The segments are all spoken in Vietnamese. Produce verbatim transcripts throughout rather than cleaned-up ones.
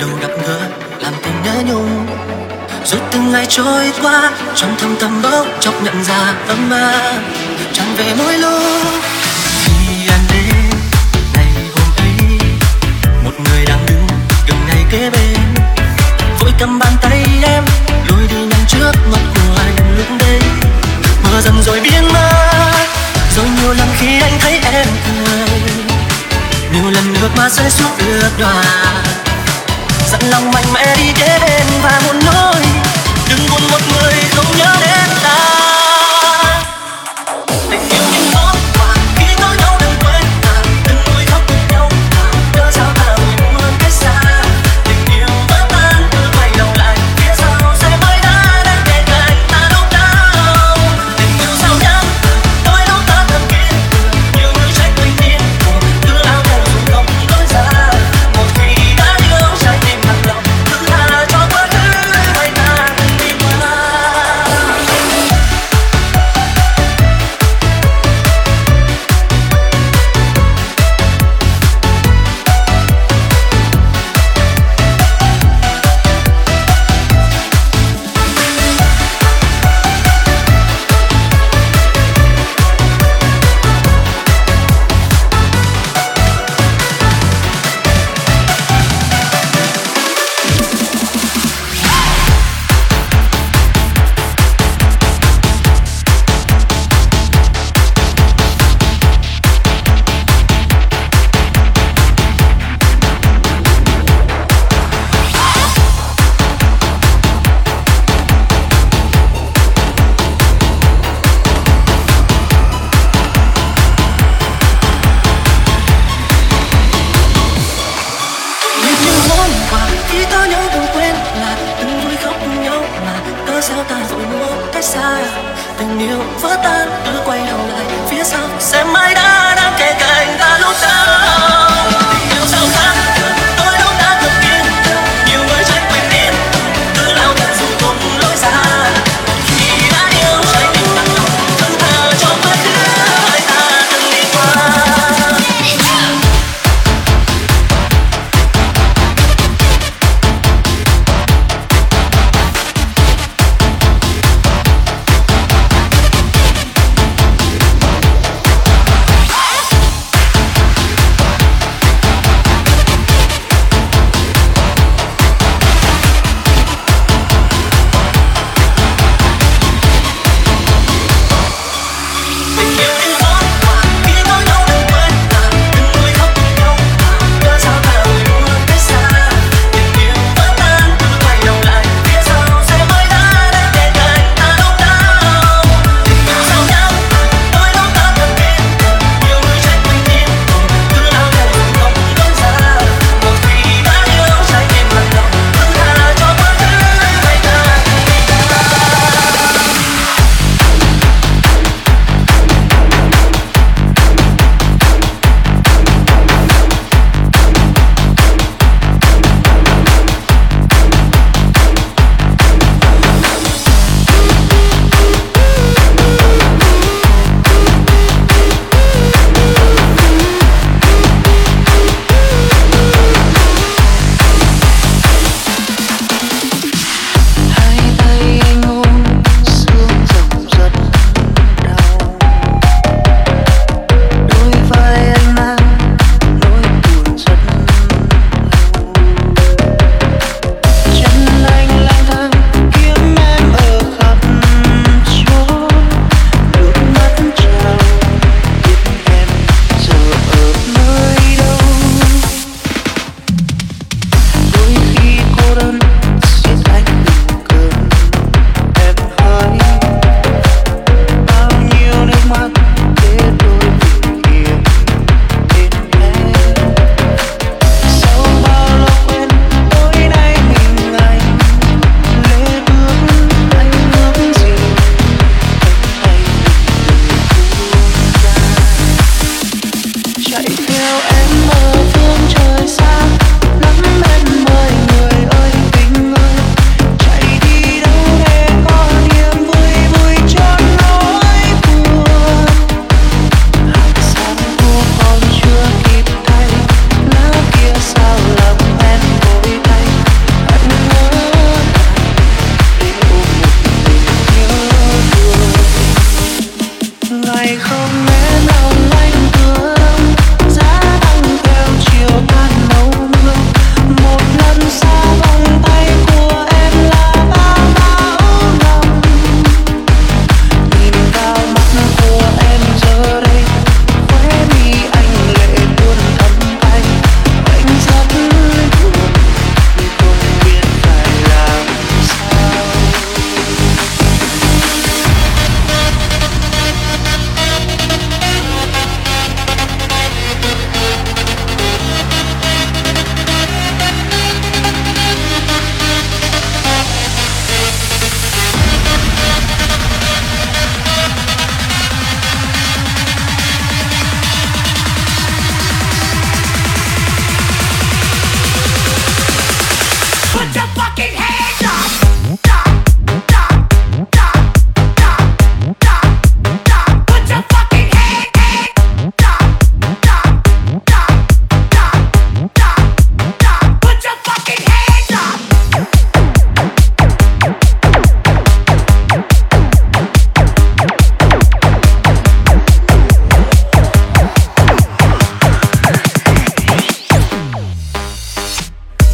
đầu gặp gỡ làm tình nhớ nhung. Rồi từng ngày trôi qua trong thâm tâm bỗng chốc nhận ra tâm ma tràn về mỗi lúc khi anh đến ngày hôm ấy. Một người đang đứng gần ngay kế bên vội cầm bàn tay em lùi đi nhanh trước mắt của anh lúc đấy. Mưa dần rồi biến mất rồi nhiều lần khi anh thấy em cười, nhiều lần nước mắt rơi xuống ướt đòa, dặn lòng mạnh mẽ đi kế bên và muốn nói đừng buồn một người không nhớ đến ta. Tình yêu những món quà khi có nhau đừng quên ta, đừng vui khóc cùng nhau mà cớ sao ta vội muốn cách xa. Tình yêu vỡ tan cứ quay đầu lại phía sau sẽ mãi đã đang kề cạnh ta lúc nào. Tình yêu sao nhắn đôi lúc ta thầm kiên cường, nhiều người trách mình điên cuồng cứ lao theo dù không lối ra. Một khi đã yêu trái tim bằng lòng cứ tha cho quá khứ hay ta từng đi qua. Khi có nhau đừng quên là đừng vui khóc cùng nhau mà cớ sao ta vội muốn cách xa. Tình yêu vỡ tan cứ quay đầu lại phía sau sẽ mãi đã đang kề cạnh ta lúc nào. Tình yêu sao khác đôi lúc ta thật kiên cường, nhiều người trách mình điên cứ lao theo dù không lối ra. Khi đã yêu trái tim bằng lòng vẫn thờ cho quá khứ hay ta từng đi qua.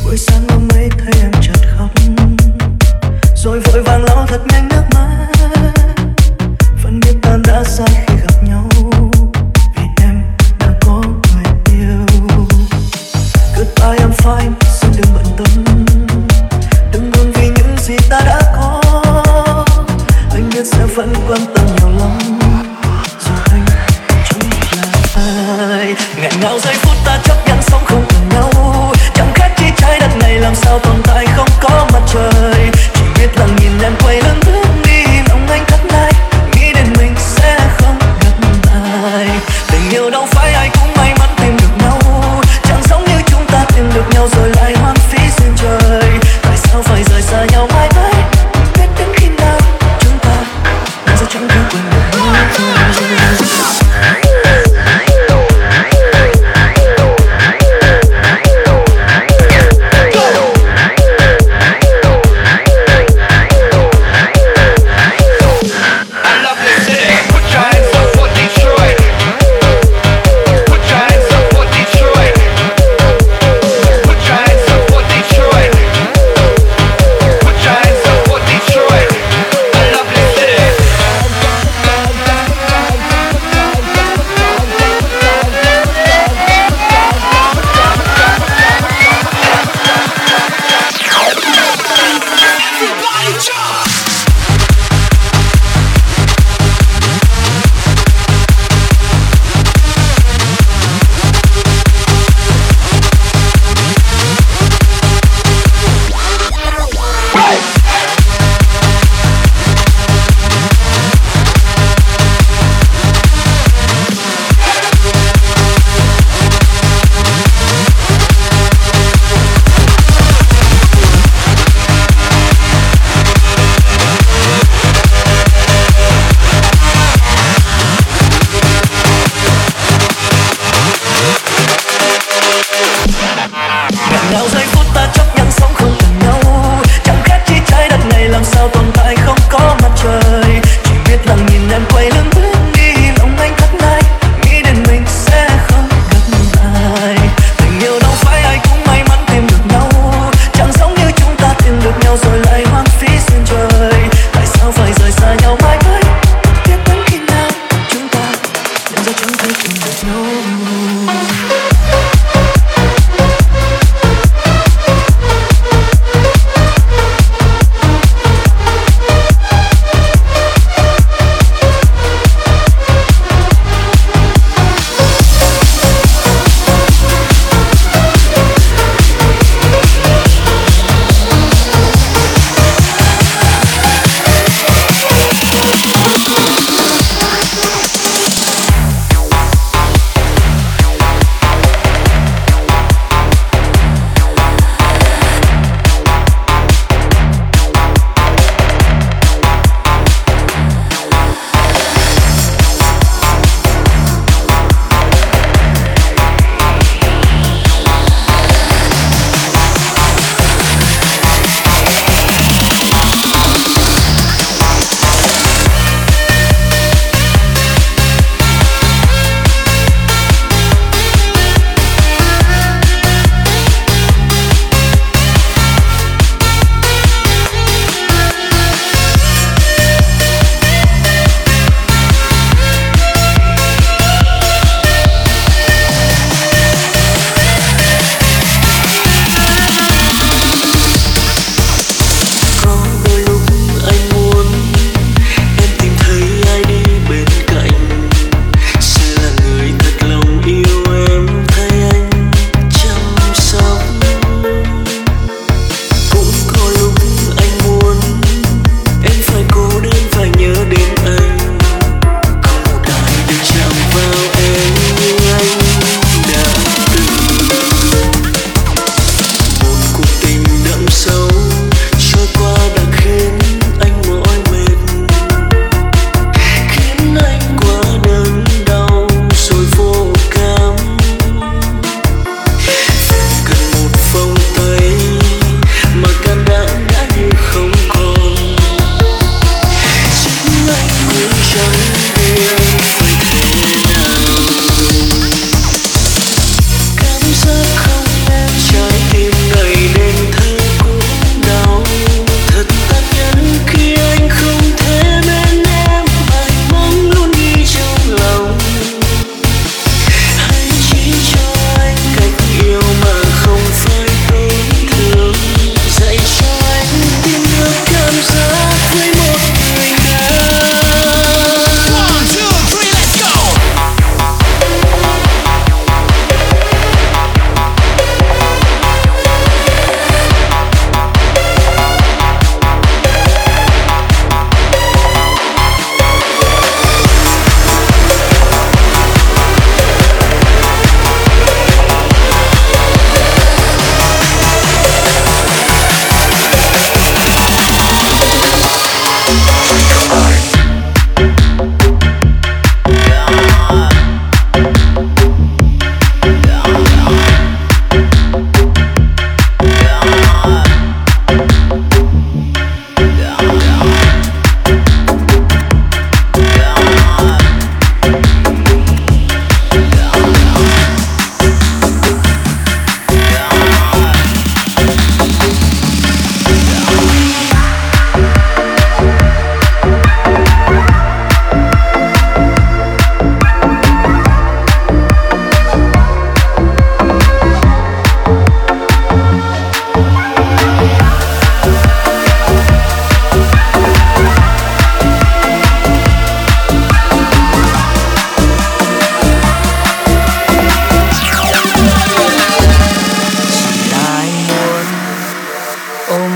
buổi sáng ôm mây thấy em chợt khóc, rồi vội vàng lau thật nhanh nước mắt. Vẫn biết ta đã sai khi gặp nhau, vì em đã có người yêu. Goodbye I'm fine, xin đừng bận tâm, đừng buồn vì những gì ta đã có. Anh biết sẽ vẫn quan tâm nhiều lắm, dù anh chẳng là ai. Nghẹn ngào giây phút ta chấp nhận sống không cần nhau, chẳng khác chi trái đất này làm sao tồn tại không có mặt trời. Chỉ biết là nhìn em quay lưng bước đi, lòng anh thất lại, nghĩ đến mình sẽ không gặp lại. Tình yêu đâu phải ai cũng may mắn tìm được nhau, chẳng giống như chúng ta tìm được nhau rồi lại hoang phí duyên trời. Tại sao phải rời xa nhau mãi mãi, biết đến khi nào chúng ta sẽ chẳng thể quên được nhau. Put your hands up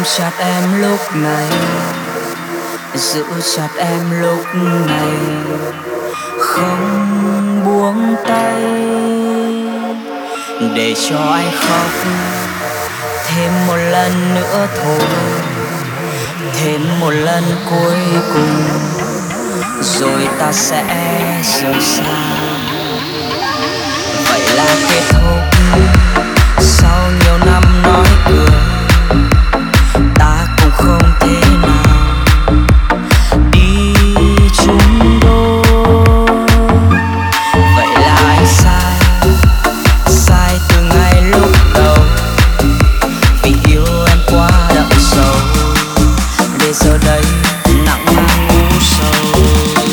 chặt em lúc này, giữ chặt em lúc này, không buông tay để cho anh khóc thêm một lần nữa thôi, thêm một lần cuối cùng rồi ta sẽ rời xa. Vậy là kết thúc sau nhiều năm nói cười, ta cũng không thể nào đi chung đôi. Vậy là anh sai, sai từ ngay lúc đầu, vì yêu em quá đậm sâu, để giờ đây nặng mang u sầu.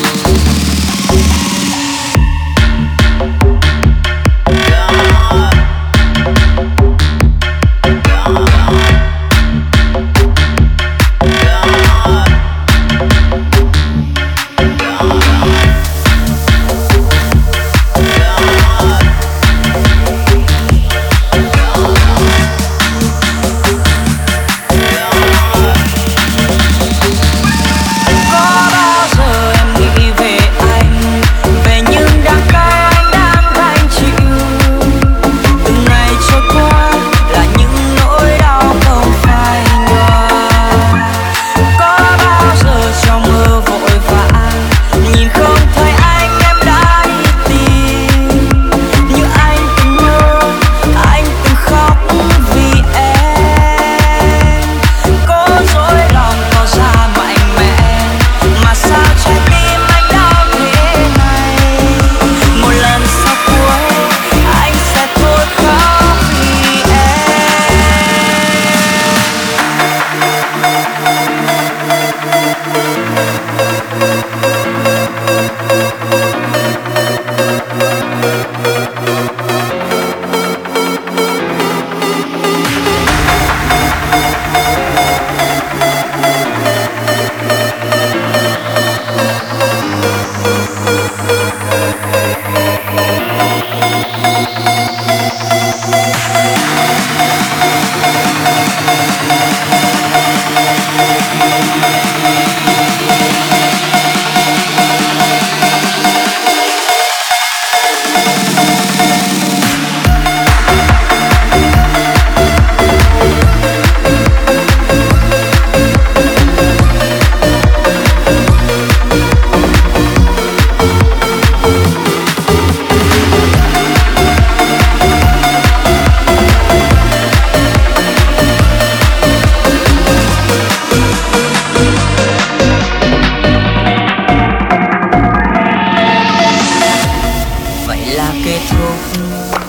Kết thúc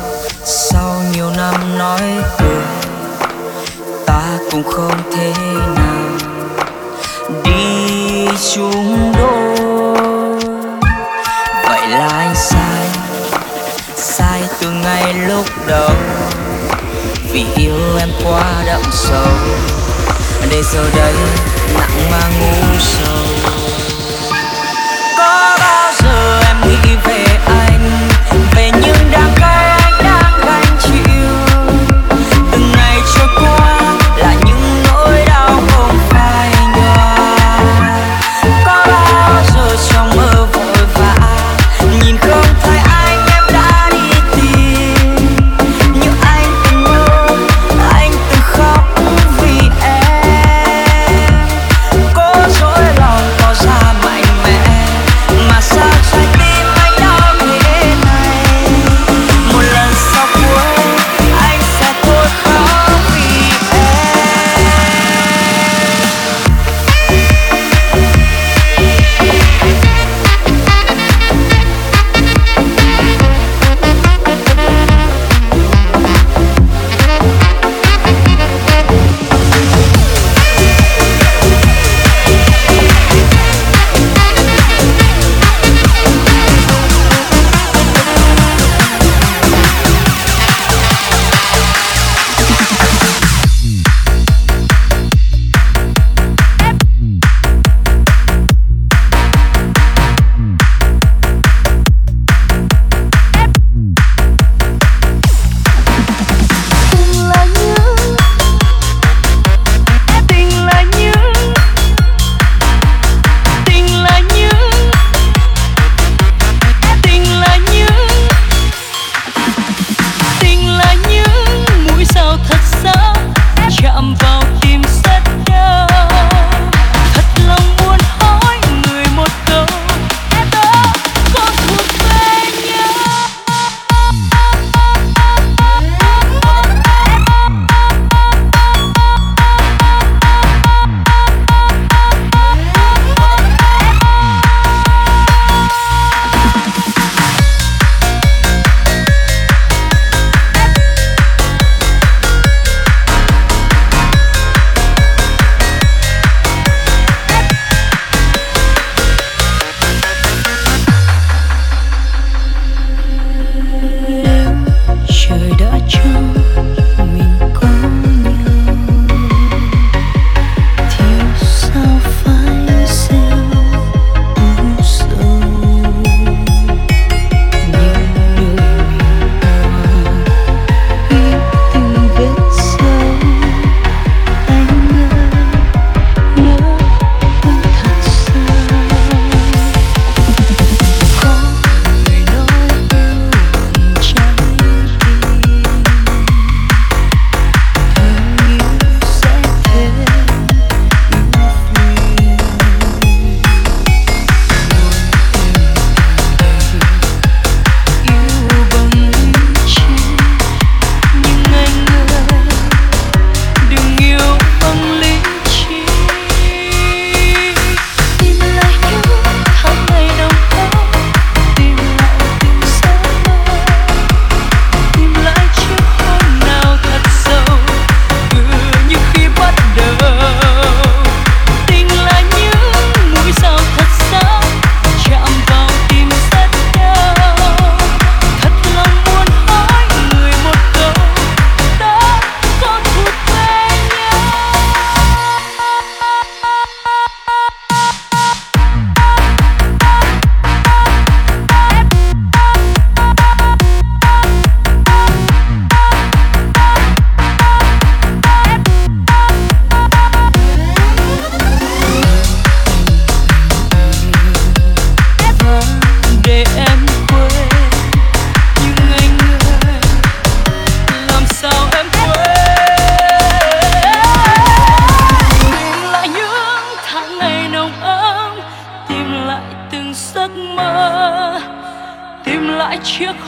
sau nhiều năm nói cười, ta cũng không thể nào đi chung đôi. Vậy là anh sai, sai từ ngay lúc đầu, vì yêu em quá đậm sâu, để giờ đây nặng mang u sầu. Có bao giờ em nghĩ về anh, về những đắng cay anh đang gánh chịu, từng ngày trôi qua là những nỗi đau không phai nhòa. Có bao giờ trong mơ vội vã nhìn không thấy anh em đã đi tìm, như anh từng mơ, anh từng khóc vì em. Cố dối lòng tỏ ra mạnh mẽ, mà sao trái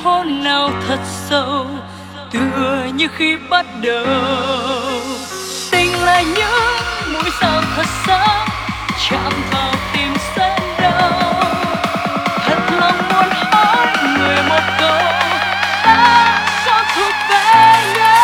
hôn nào thật sâu, tựa như khi bắt đầu. Tình là những mũi sao thật sáng, chạm vào tim rất đau. Thật lòng muốn hỏi người một câu, ta sao thuộc về nhau.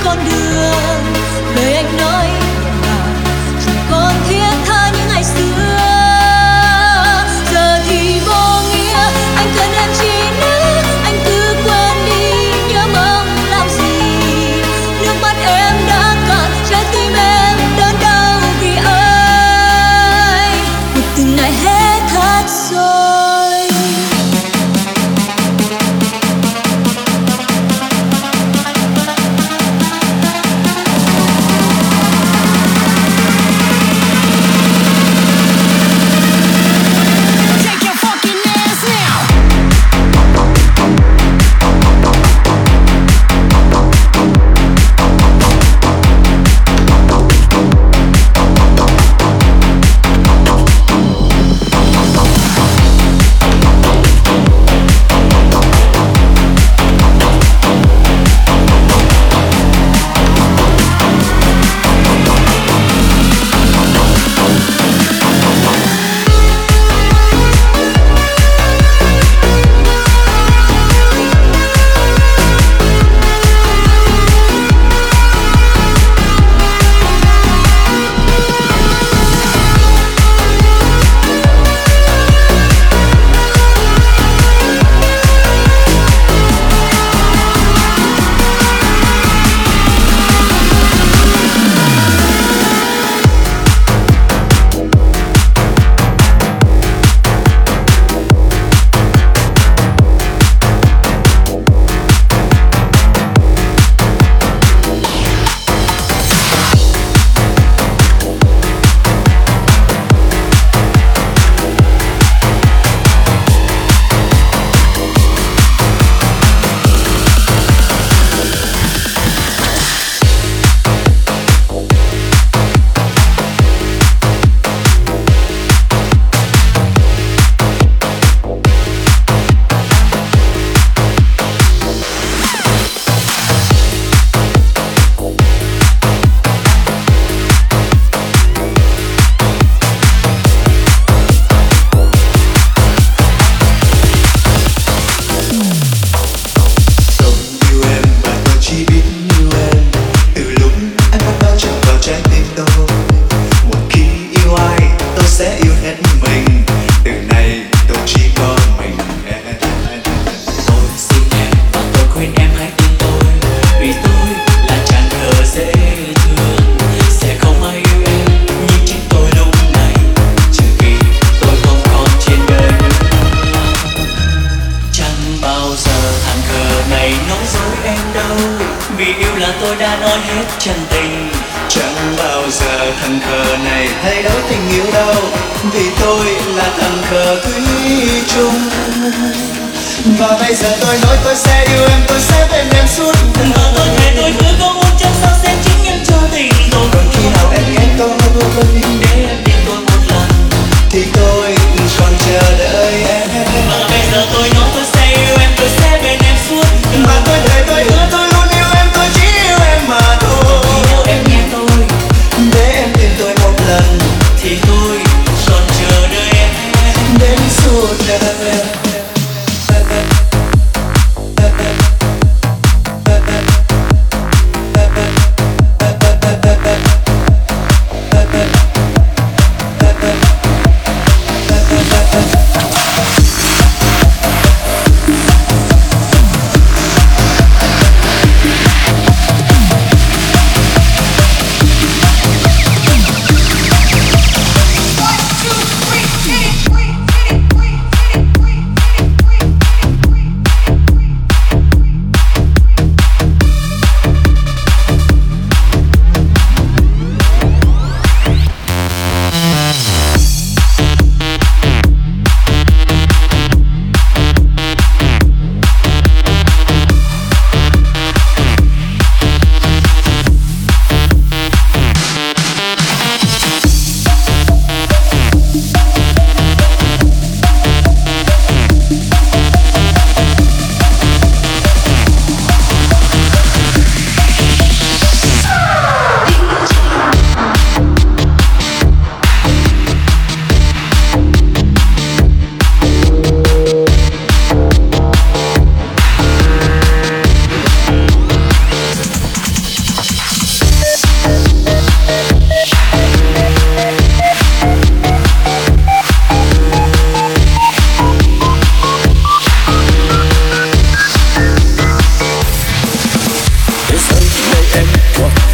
con đường. Lời anh nói mà chẳng còn thiết tha như ngày xưa. Giờ thì vô nghĩa, anh cần em chi nữa, anh cứ quên đi, nhớ mong làm gì. Nước mắt em đã cạn, trái tim em đớn đau vì anh. Một từng ngày hết thắt rồi.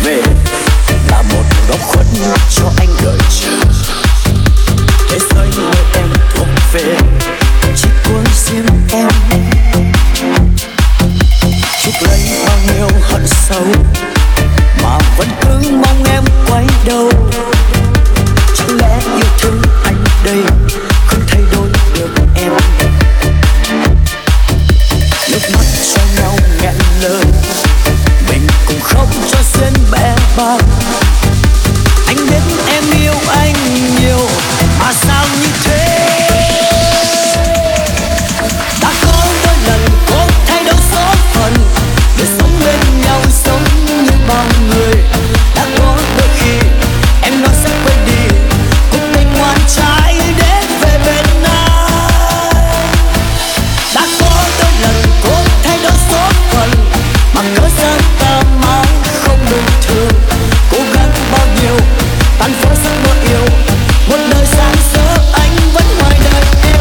về là một góc khuất cho anh đợi chờ. Thế giới nơi em thuộc về chỉ của riêng em. Chuốc lấy bao nhiêu hận sâu mà vẫn cứ mong em quay đầu. Chẳng lẽ yêu thương anh đây không thay đổi được em? Nước mắt cho nhau nghẹn lời, mình cùng khóc cho duyên bẽ bàng. Anh biết em yêu anh nhiều mà sao như thế? Đã có đôi lần cố thay đổi số phận để sống bên nhau giống như bao người. Đã có đôi khi em nói sẽ quên đi cuộc tình ngoan trái để về bên anh. Đã có đôi lần cố thay đổi số phận mà cớ sao ta mãi không bình thường. Cố gắng bao nhiêu tan vỡ giấc mơ yêu, một đời sáng sớm anh vẫn ngoài đời em.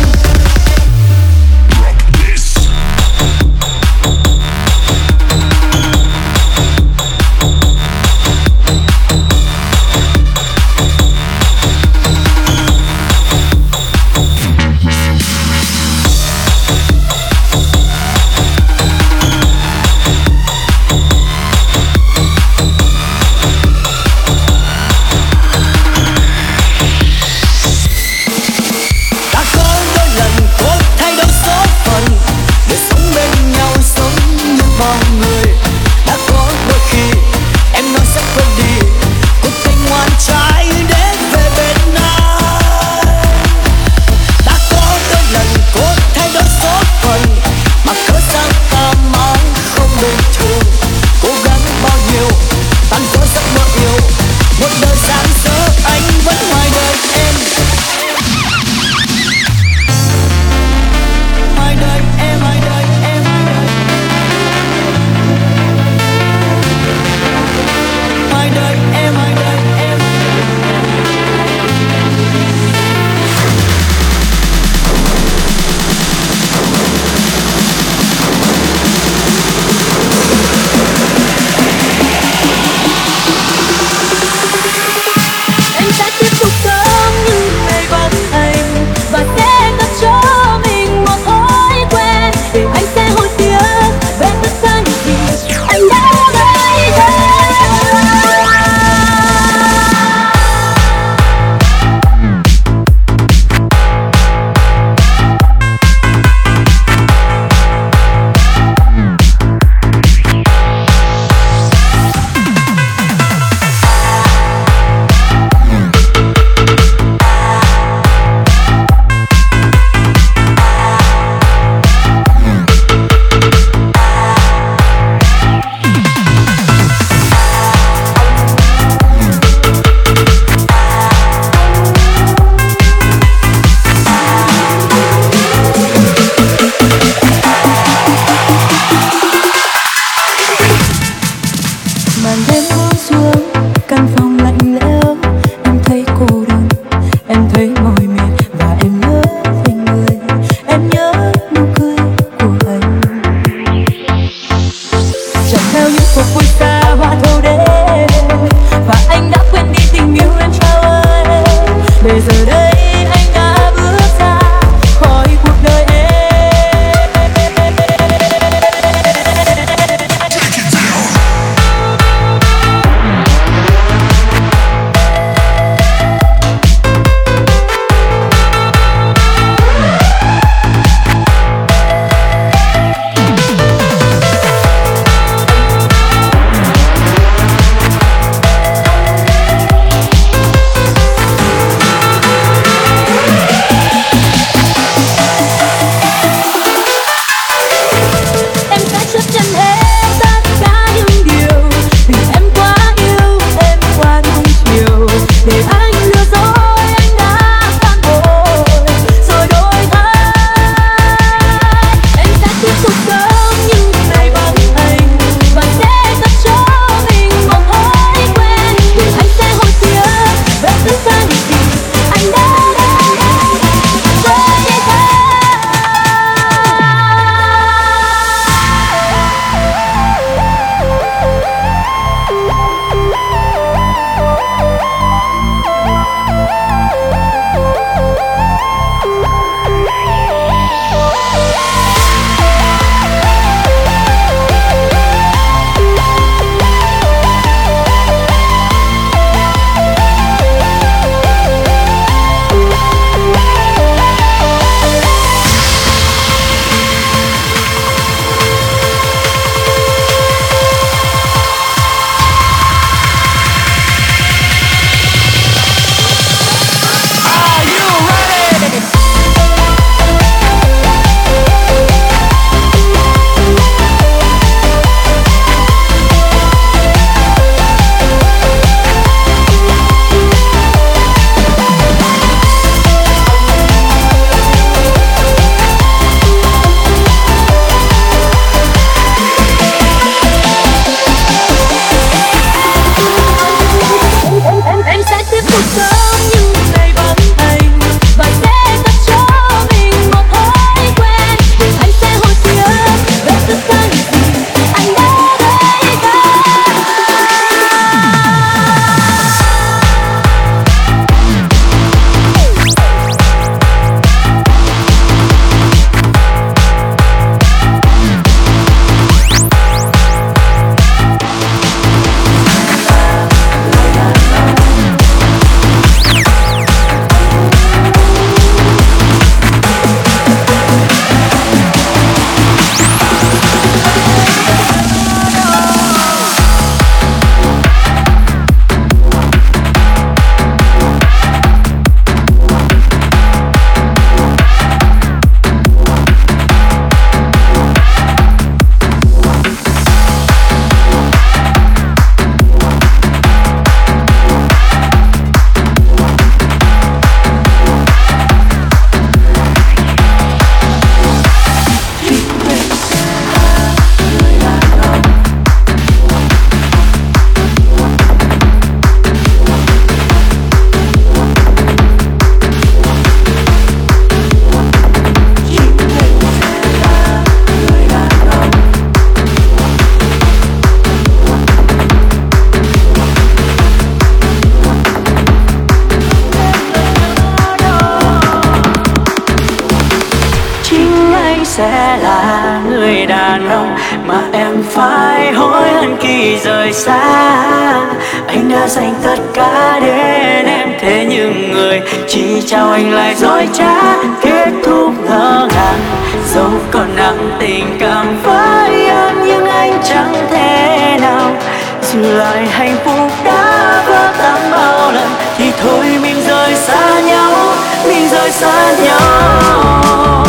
sẽ là người đàn ông mà em phải hối hận khi rời xa. Anh đã dành tất cả đến em, thế nhưng người chỉ chào anh lại dối trá, kết thúc ngỡ ngàng. Dẫu còn nặng tình cảm với em nhưng anh chẳng thể nào dừng lại hạnh phúc đã vỡ tan bao lần. Thì thôi mình rời xa nhau, mình rời xa nhau.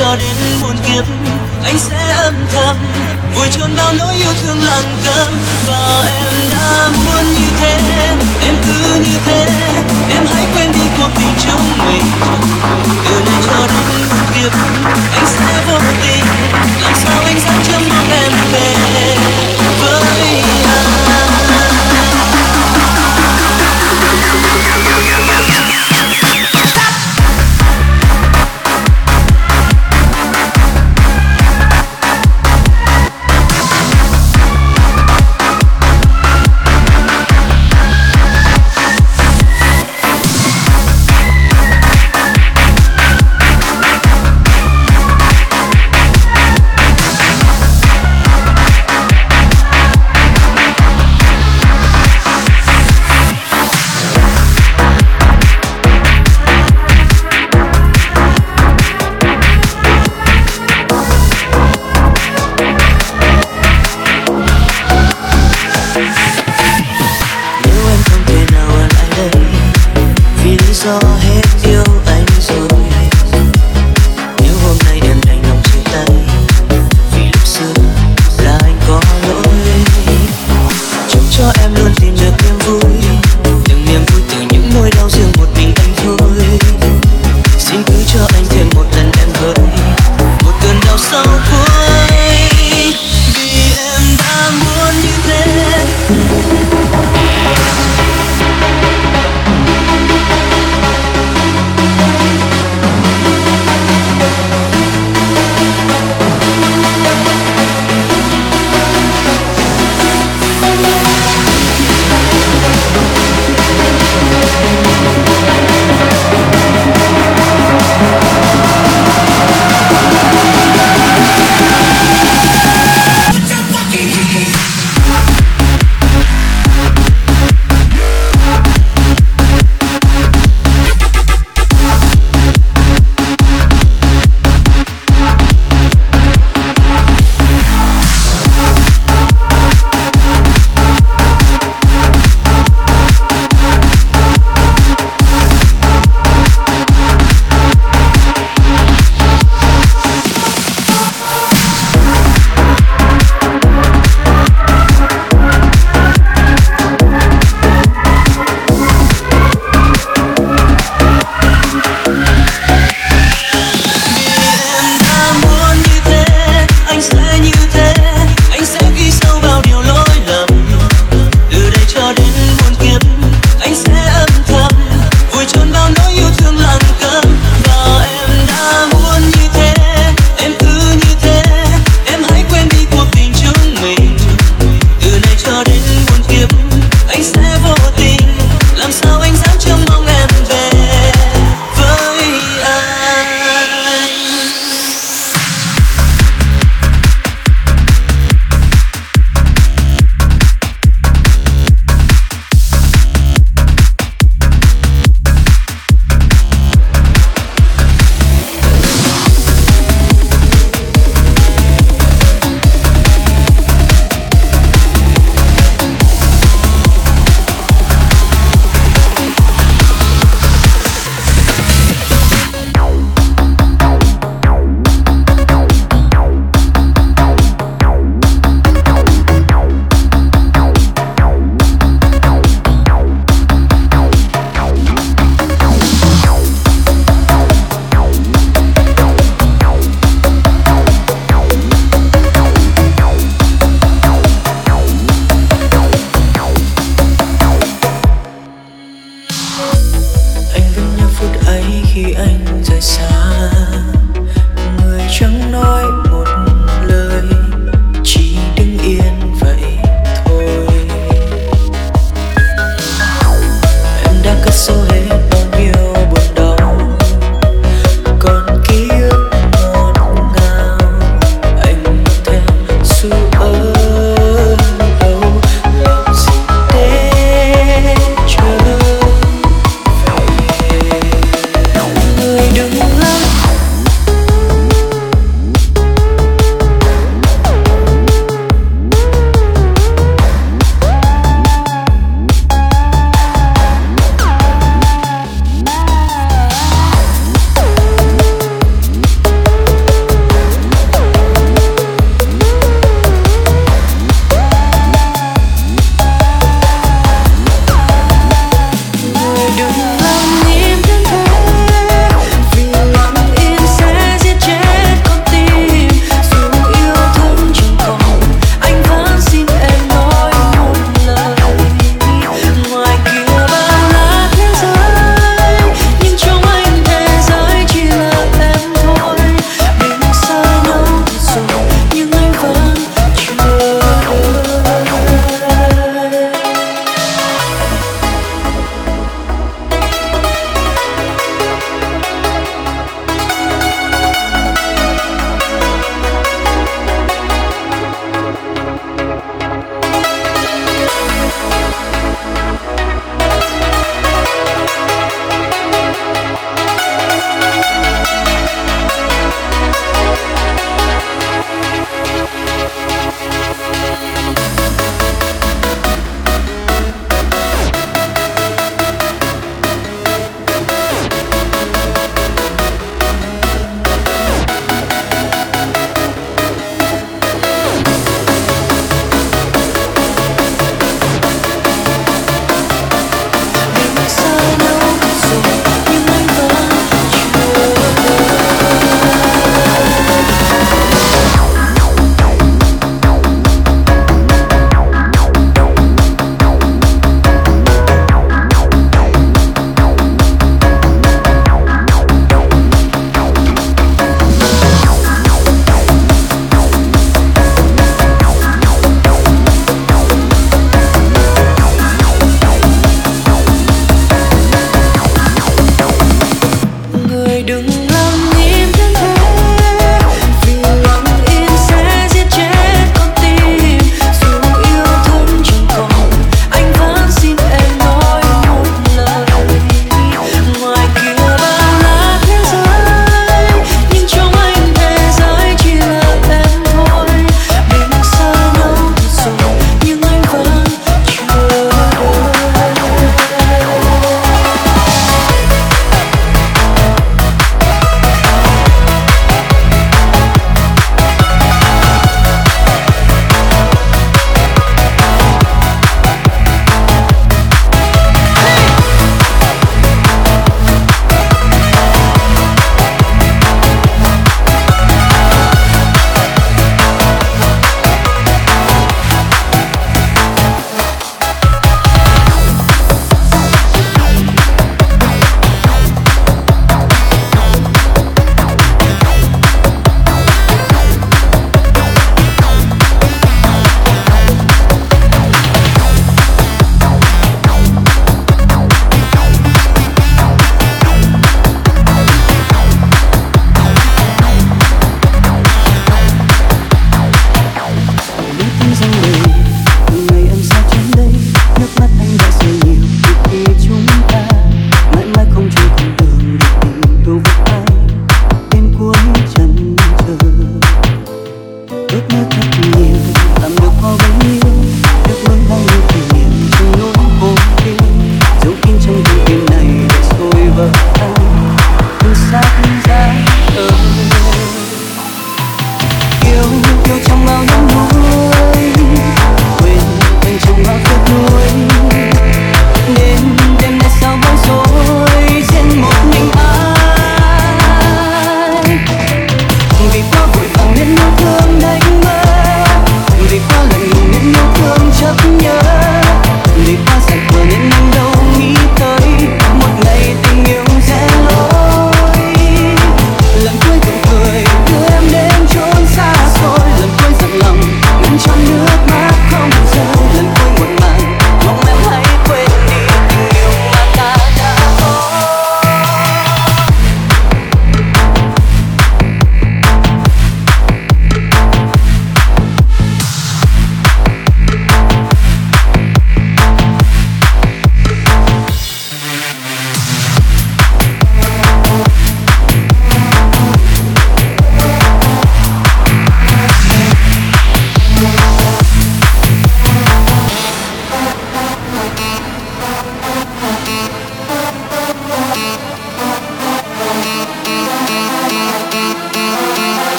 cho đến muôn kiếp anh sẽ âm thầm vùi chôn bao nỗi yêu thương lặng câm. Và em đã muốn như thế, em cứ như thế, em hãy quên đi cuộc tình chúng mình. Từ nay cho đến muôn kiếp anh sẽ vô tình, làm sao anh dám chăm mong em về với anh. Do hết yêu anh rồi, nếu hôm nay em đành lòng chia tay vì lúc xưa là anh có lỗi. Chúc cho em luôn tìm được niềm vui, từng niềm vui từ những nỗi đau riêng một mình anh thôi. Xin cứ cho anh thêm một lần em hỡi, một cơn đau sau cuối, vì em đã muốn như thế.